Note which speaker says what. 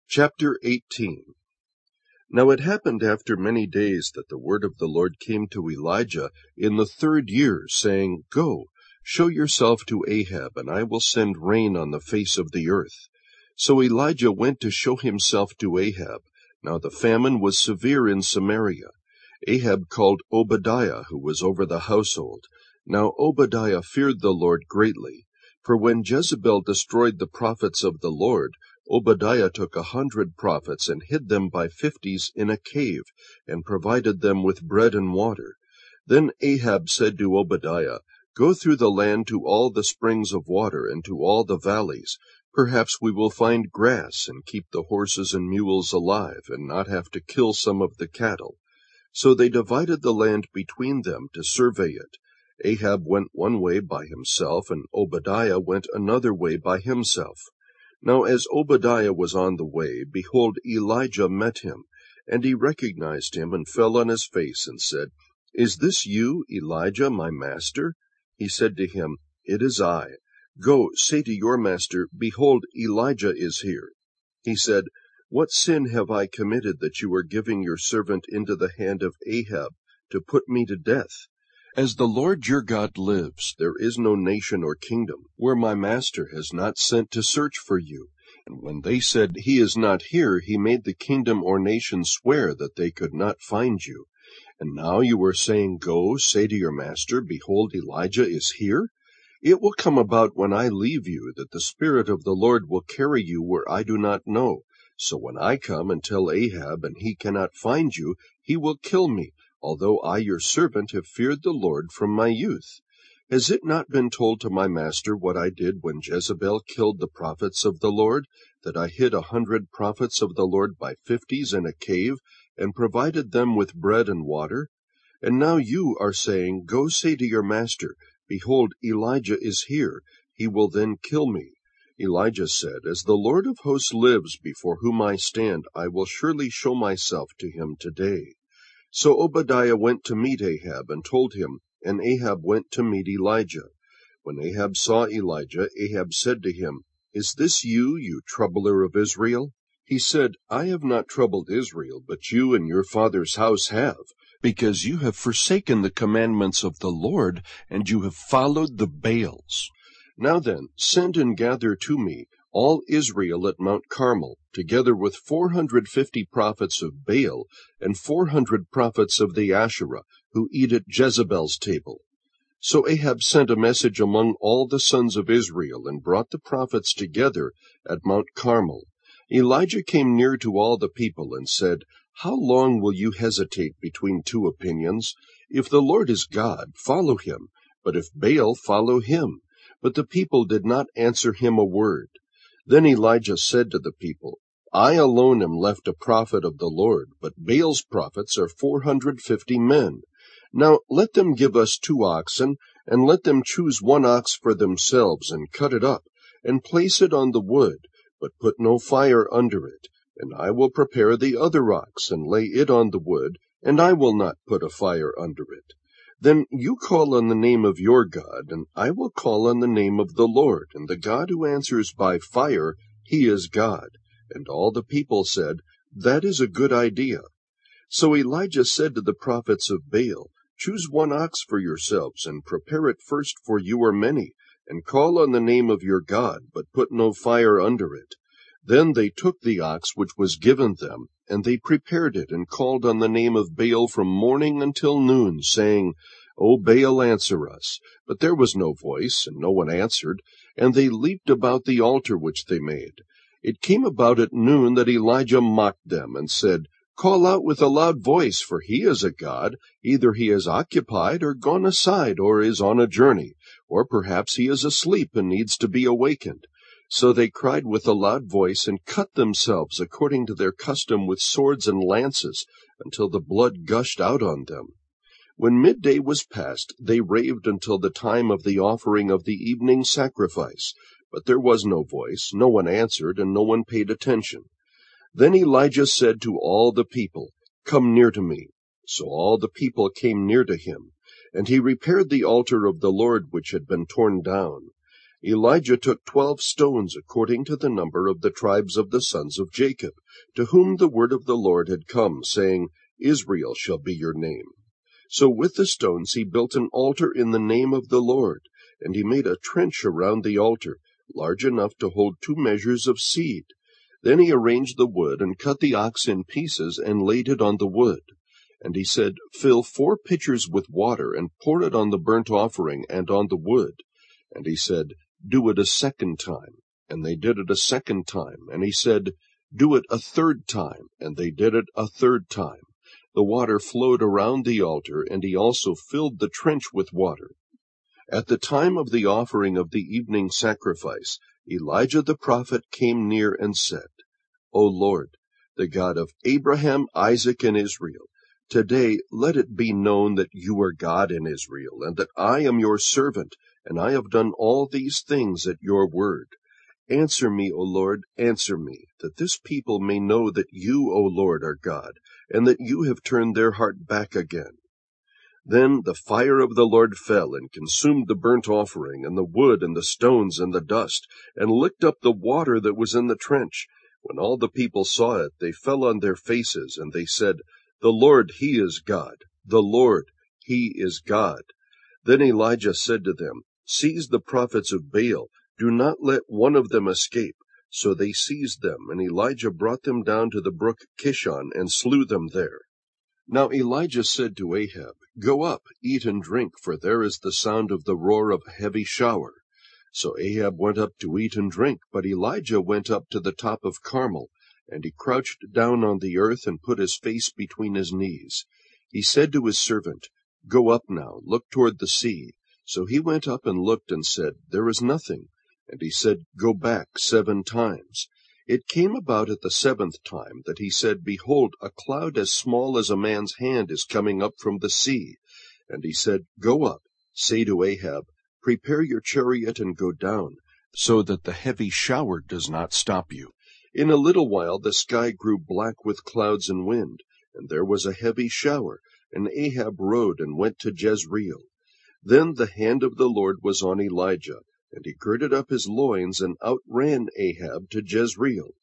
Speaker 1: Chapter 18. Now it happened after many days that the word of the Lord came to Elijah in the 3rd year, saying, Go, show yourself to Ahab, and I will send rain on the face of the earth. So Elijah went to show himself to Ahab. Now the famine was severe in Samaria. Ahab called Obadiah, who was over the household. Now Obadiah feared the Lord greatly. For when Jezebel destroyed the prophets of the Lord, Obadiah took 100 prophets and hid them by 50s in a cave, and provided them with bread and water. Then Ahab said to Obadiah, Go through the land to all the springs of water and to all the valleys. Perhaps we will find grass and keep the horses and mules alive, and not have to kill some of the cattle. So they divided the land between them to survey it. Ahab went one way by himself, and Obadiah went another way by himself. Now as Obadiah was on the way, behold, Elijah met him, and he recognized him, and fell on his face, and said, Is this you, Elijah, my master? He said to him, It is I. Go, say to your master, Behold, Elijah is here. He said, What sin have I committed that you are giving your servant into the hand of Ahab to put me to death? As the Lord your God lives, there is no nation or kingdom where my master has not sent to search for you. And when they said, He is not here, he made the kingdom or nation swear that they could not find you. And now you are saying, Go, say to your master, Behold, Elijah is here? It will come about when I leave you that the Spirit of the Lord will carry you where I do not know. So when I come and tell Ahab, and he cannot find you, he will kill me, although I your servant have feared the Lord from my youth. Has it not been told to my master what I did when Jezebel killed the prophets of the Lord, that I hid 100 prophets of the Lord by 50s in a cave, and provided them with bread and water? And now you are saying, Go say to your master, Behold, Elijah is here. He will then kill me. Elijah said, As the Lord of hosts lives, before whom I stand, I will surely show myself to him today. So Obadiah went to meet Ahab, and told him, and Ahab went to meet Elijah. When Ahab saw Elijah, Ahab said to him, Is this you, you troubler of Israel? He said, I have not troubled Israel, but you and your father's house have, because you have forsaken the commandments of the Lord, and you have followed the Baals. Now then, send and gather to me all Israel at Mount Carmel, together with 450 prophets of Baal, and 400 prophets of the Asherah, who eat at Jezebel's table. So Ahab sent a message among all the sons of Israel, and brought the prophets together at Mount Carmel. Elijah came near to all the people, and said, How long will you hesitate between two opinions? If the Lord is God, follow him, but if Baal, follow him. But the people did not answer him a word. Then Elijah said to the people, I alone am left a prophet of the Lord, but Baal's prophets are 450 men. Now let them give us 2 oxen, and let them choose 1 ox for themselves, and cut it up, and place it on the wood, but put no fire under it. And I will prepare the other ox, and lay it on the wood, and I will not put a fire under it. Then you call on the name of your God, and I will call on the name of the Lord, and the God who answers by fire, he is God. And all the people said, That is a good idea. So Elijah said to the prophets of Baal, Choose 1 ox for yourselves, and prepare it first, for you are many, and call on the name of your God, but put no fire under it. Then they took the ox which was given them, and they prepared it, and called on the name of Baal from morning until noon, saying, O Baal, answer us. But there was no voice, and no one answered, and they leaped about the altar which they made. It came about at noon that Elijah mocked them, and said, Call out with a loud voice, for he is a god. Either he is occupied, or gone aside, or is on a journey, or perhaps he is asleep and needs to be awakened. So they cried with a loud voice, and cut themselves according to their custom with swords and lances, until the blood gushed out on them. When midday was past, they raved until the time of the offering of the evening sacrifice. But there was no voice, no one answered, and no one paid attention. Then Elijah said to all the people, Come near to me. So all the people came near to him, and he repaired the altar of the Lord which had been torn down. Elijah took 12 stones according to the number of the tribes of the sons of Jacob, to whom the word of the Lord had come, saying, Israel shall be your name. So with the stones he built an altar in the name of the Lord, and he made a trench around the altar, large enough to hold 2 measures of seed. Then he arranged the wood, and cut the ox in pieces, and laid it on the wood. And he said, Fill 4 pitchers with water, and pour it on the burnt offering and on the wood. And he said, Do it a second time. And they did it a second time. And he said, Do it a third time. And they did it a third time. The water flowed around the altar, and he also filled the trench with water. At the time of the offering of the evening sacrifice, Elijah the prophet came near and said, O Lord, the God of Abraham, Isaac, and Israel, today let it be known that you are God in Israel, and that I am your servant, and I have done all these things at your word. Answer me, O Lord, answer me, that this people may know that you, O Lord, are God, and that you have turned their heart back again. Then the fire of the Lord fell and consumed the burnt offering, and the wood, and the stones, and the dust, and licked up the water that was in the trench. When all the people saw it, they fell on their faces, and they said, The Lord, He is God. The Lord, He is God. Then Elijah said to them, Seize the prophets of Baal. Do not let one of them escape. So they seized them, and Elijah brought them down to the brook Kishon, and slew them there. Now Elijah said to Ahab, Go up, eat and drink, for there is the sound of the roar of a heavy shower. So Ahab went up to eat and drink, but Elijah went up to the top of Carmel, and he crouched down on the earth and put his face between his knees. He said to his servant, Go up now, look toward the sea. So he went up and looked and said, There is nothing. And he said, Go back 7 times. It came about at the 7th time that he said, Behold, a cloud as small as a man's hand is coming up from the sea. And he said, Go up, say to Ahab, Prepare your chariot and go down, so that the heavy shower does not stop you. In a little while the sky grew black with clouds and wind, and there was a heavy shower, and Ahab rode and went to Jezreel. Then the hand of the Lord was on Elijah, and he girded up his loins and outran Ahab to Jezreel.